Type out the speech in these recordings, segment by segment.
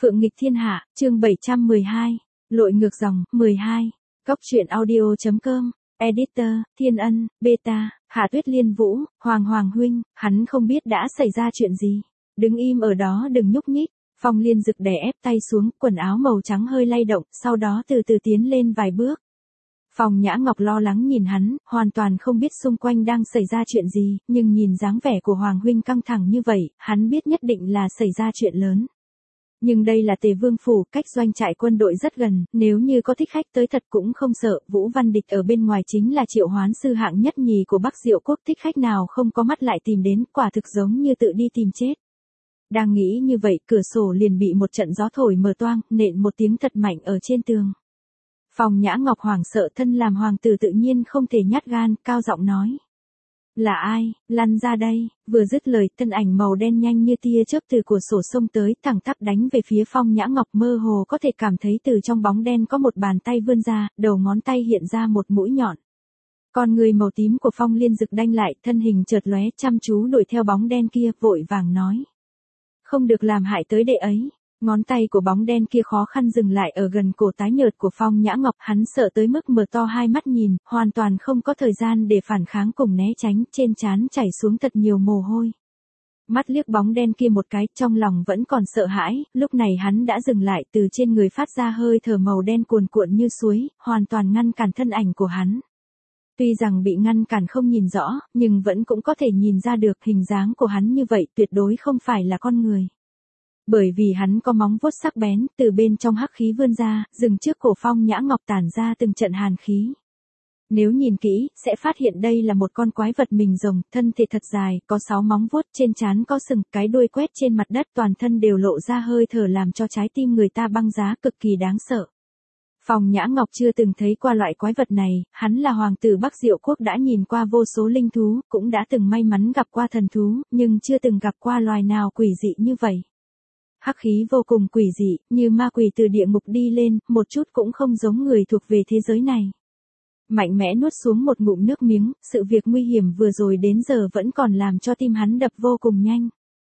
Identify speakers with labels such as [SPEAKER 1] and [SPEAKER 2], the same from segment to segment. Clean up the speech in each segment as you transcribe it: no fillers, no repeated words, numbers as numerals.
[SPEAKER 1] Phượng nghịch thiên hạ, chương 712, lội ngược dòng, 12, Cóc truyện audio.com, Editor, Thiên Ân, Beta, Hạ Tuyết Liên Vũ, Hoàng huynh, hắn không biết đã xảy ra chuyện gì. Đứng im ở đó đừng nhúc nhích. Phong Liên Dực đè ép tay xuống, quần áo màu trắng hơi lay động, sau đó từ từ tiến lên vài bước. Phong Nhã Ngọc lo lắng nhìn hắn, hoàn toàn không biết xung quanh đang xảy ra chuyện gì, nhưng nhìn dáng vẻ của Hoàng huynh căng thẳng như vậy, hắn biết nhất định là xảy ra chuyện lớn. Nhưng đây là Tề Vương phủ, cách doanh trại quân đội rất gần, nếu như có thích khách tới thật cũng không sợ. Vũ Văn Địch ở bên ngoài chính là triệu hoán sư hạng nhất nhì của Bắc Diệu quốc, thích khách nào không có mắt lại tìm đến, quả thực giống như tự đi tìm chết. Đang nghĩ như vậy, cửa sổ liền bị một trận gió thổi mở toang, nện một tiếng thật mạnh ở trên tường. Phong Nhã Ngọc hoảng sợ, thân làm hoàng tử tự nhiên không thể nhát gan, cao giọng nói: "Là ai, lăn ra đây." Vừa dứt lời, thân ảnh màu đen nhanh như tia chớp từ cửa sổ xông tới, thẳng tắp đánh về phía Phong Nhã Ngọc, mơ hồ có thể cảm thấy từ trong bóng đen có một bàn tay vươn ra, đầu ngón tay hiện ra một mũi nhọn. Con người màu tím của Phong Liên Dực đanh lại, thân hình chợt lóe, chăm chú đuổi theo bóng đen kia, vội vàng nói: "Không được làm hại tới đệ ấy." Ngón tay của bóng đen kia khó khăn dừng lại ở gần cổ tái nhợt của Phong Nhã Ngọc, hắn sợ tới mức mở to hai mắt nhìn, hoàn toàn không có thời gian để phản kháng cùng né tránh, trên trán chảy xuống thật nhiều mồ hôi. Mắt liếc bóng đen kia một cái, trong lòng vẫn còn sợ hãi, lúc này hắn đã dừng lại, từ trên người phát ra hơi thở màu đen cuồn cuộn như suối, hoàn toàn ngăn cản thân ảnh của hắn. Tuy rằng bị ngăn cản không nhìn rõ, nhưng vẫn cũng có thể nhìn ra được hình dáng của hắn như vậy tuyệt đối không phải là con người. Bởi vì hắn có móng vuốt sắc bén, từ bên trong hắc khí vươn ra, dừng trước cổ Phong Nhã Ngọc tản ra từng trận hàn khí. Nếu nhìn kỹ, sẽ phát hiện đây là một con quái vật mình rồng, thân thể thật dài, có 6 móng vuốt, trên trán có sừng, cái đuôi quét trên mặt đất, toàn thân đều lộ ra hơi thở làm cho trái tim người ta băng giá, cực kỳ đáng sợ. Phong Nhã Ngọc chưa từng thấy qua loại quái vật này, hắn là hoàng tử Bắc Diệu quốc, đã nhìn qua vô số linh thú, cũng đã từng may mắn gặp qua thần thú, nhưng chưa từng gặp qua loài nào quỷ dị như vậy. Hắc khí vô cùng quỷ dị, như ma quỷ từ địa ngục đi lên, một chút cũng không giống người thuộc về thế giới này. Mạnh mẽ nuốt xuống một ngụm nước miếng, sự việc nguy hiểm vừa rồi đến giờ vẫn còn làm cho tim hắn đập vô cùng nhanh.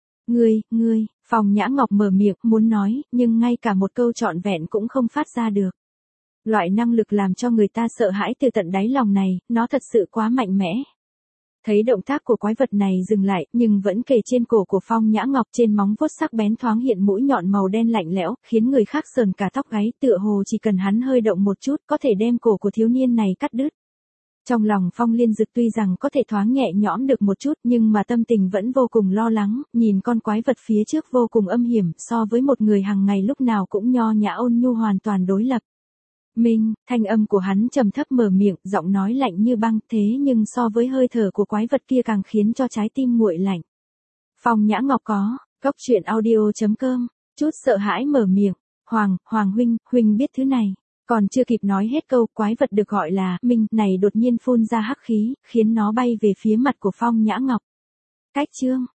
[SPEAKER 1] Ngươi, Phong Nhã Ngọc mở miệng, muốn nói, nhưng ngay cả một câu trọn vẹn cũng không phát ra được. Loại năng lực làm cho người ta sợ hãi từ tận đáy lòng này, nó thật sự quá mạnh mẽ. Thấy động tác của quái vật này dừng lại, nhưng vẫn kề trên cổ của Phong Nhã Ngọc, trên móng vuốt sắc bén thoáng hiện mũi nhọn màu đen lạnh lẽo, khiến người khác sờn cả tóc gáy, tựa hồ chỉ cần hắn hơi động một chút, có thể đem cổ của thiếu niên này cắt đứt. Trong lòng Phong Liên Dực tuy rằng có thể thoáng nhẹ nhõm được một chút, nhưng mà tâm tình vẫn vô cùng lo lắng, nhìn con quái vật phía trước vô cùng âm hiểm, so với một người hàng ngày lúc nào cũng nho nhã ôn nhu hoàn toàn đối lập. Minh, thanh âm của hắn trầm thấp mở miệng, giọng nói lạnh như băng, thế nhưng so với hơi thở của quái vật kia càng khiến cho trái tim nguội lạnh. Phong Nhã Ngọc có, Cóc truyện audio.com, chút sợ hãi mở miệng, Hoàng huynh biết thứ này. Còn chưa kịp nói hết câu, quái vật được gọi là Minh này đột nhiên phun ra hắc khí, khiến nó bay về phía mặt của Phong Nhã Ngọc. Cách chương